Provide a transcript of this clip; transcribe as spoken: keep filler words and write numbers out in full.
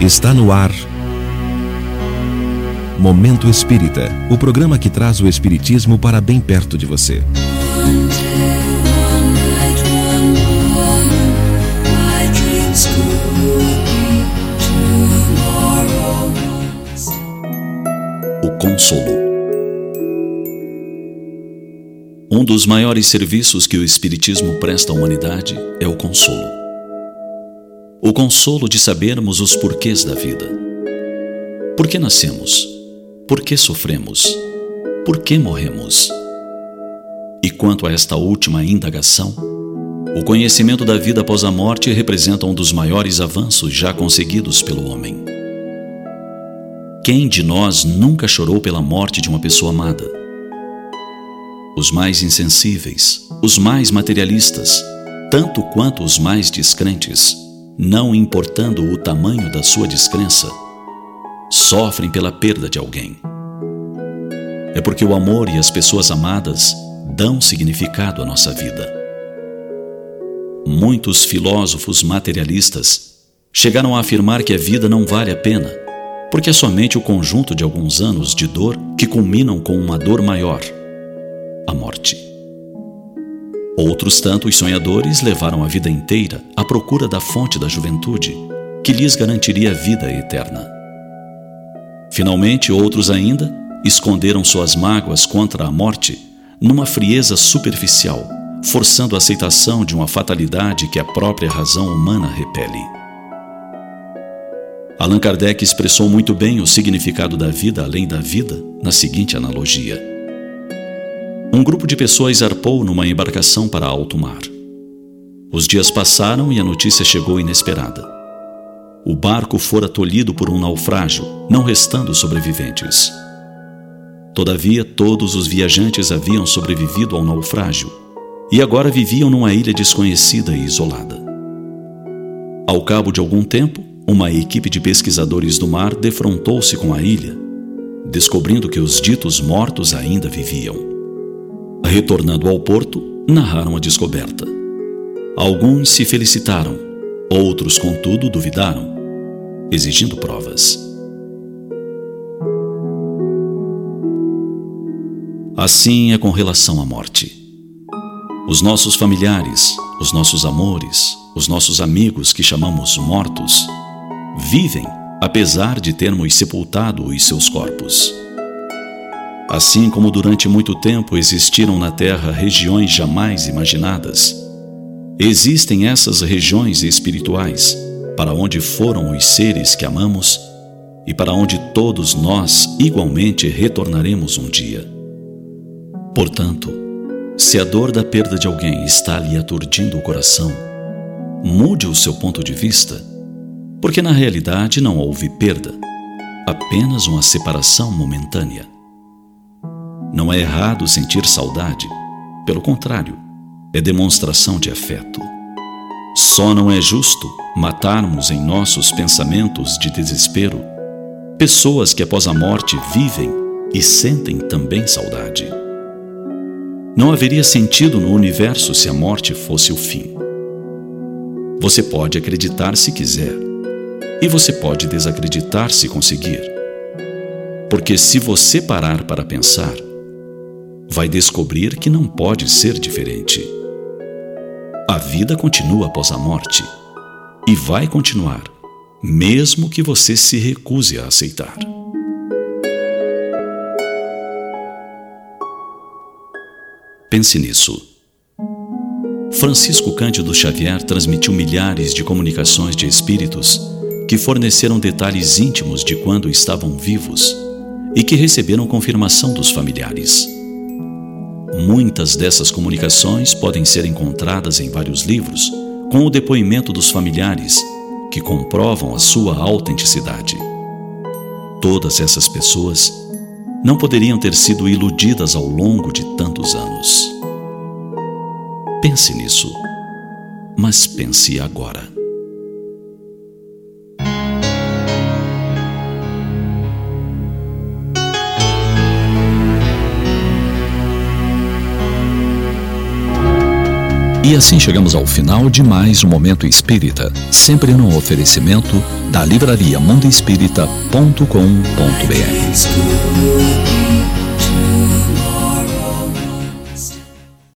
Está no ar Momento Espírita, o programa que traz o Espiritismo para bem perto de você. O consolo. Um dos maiores serviços que o Espiritismo presta à humanidade é o consolo. O consolo de sabermos os porquês da vida. Por que nascemos? Por que sofremos? Por que morremos? E quanto a esta última indagação, o conhecimento da vida após a morte representa um dos maiores avanços já conseguidos pelo homem. Quem de nós nunca chorou pela morte de uma pessoa amada? Os mais insensíveis, os mais materialistas, tanto quanto os mais descrentes, não importando o tamanho da sua descrença, sofrem pela perda de alguém. É porque o amor e as pessoas amadas dão significado à nossa vida. Muitos filósofos materialistas chegaram a afirmar que a vida não vale a pena, porque é somente o conjunto de alguns anos de dor que culminam com uma dor maior, a morte. Outros tantos sonhadores levaram a vida inteira à procura da fonte da juventude, que lhes garantiria a vida eterna. Finalmente, outros ainda esconderam suas mágoas contra a morte numa frieza superficial, forçando a aceitação de uma fatalidade que a própria razão humana repele. Allan Kardec expressou muito bem o significado da vida além da vida na seguinte analogia. Um grupo de pessoas zarpou numa embarcação para alto mar. Os dias passaram e a notícia chegou inesperada. O barco fora tolhido por um naufrágio, não restando sobreviventes. Todavia, todos os viajantes haviam sobrevivido ao naufrágio e agora viviam numa ilha desconhecida e isolada. Ao cabo de algum tempo, uma equipe de pesquisadores do mar defrontou-se com a ilha, descobrindo que os ditos mortos ainda viviam. Retornando ao porto, narraram a descoberta. Alguns se felicitaram, outros, contudo, duvidaram, exigindo provas. Assim é com relação à morte. Os nossos familiares, os nossos amores, os nossos amigos que chamamos mortos, vivem apesar de termos sepultado os seus corpos. Assim como durante muito tempo existiram na Terra regiões jamais imaginadas, existem essas regiões espirituais para onde foram os seres que amamos e para onde todos nós igualmente retornaremos um dia. Portanto, se a dor da perda de alguém está lhe aturdindo o coração, mude o seu ponto de vista, porque na realidade não houve perda, apenas uma separação momentânea. Não é errado sentir saudade, pelo contrário, é demonstração de afeto. Só não é justo matarmos em nossos pensamentos de desespero pessoas que após a morte vivem e sentem também saudade. Não haveria sentido no universo se a morte fosse o fim. Você pode acreditar se quiser, e você pode desacreditar se conseguir. Porque se você parar para pensar, vai descobrir que não pode ser diferente. A vida continua após a morte e vai continuar, mesmo que você se recuse a aceitar. Pense nisso. Francisco Cândido Xavier transmitiu milhares de comunicações de espíritos que forneceram detalhes íntimos de quando estavam vivos e que receberam confirmação dos familiares. Muitas dessas comunicações podem ser encontradas em vários livros, com o depoimento dos familiares, que comprovam a sua autenticidade. Todas essas pessoas não poderiam ter sido iludidas ao longo de tantos anos. Pense nisso, mas pense agora. E assim chegamos ao final de mais um Momento Espírita, sempre no oferecimento da livraria mundo espírita ponto com ponto br.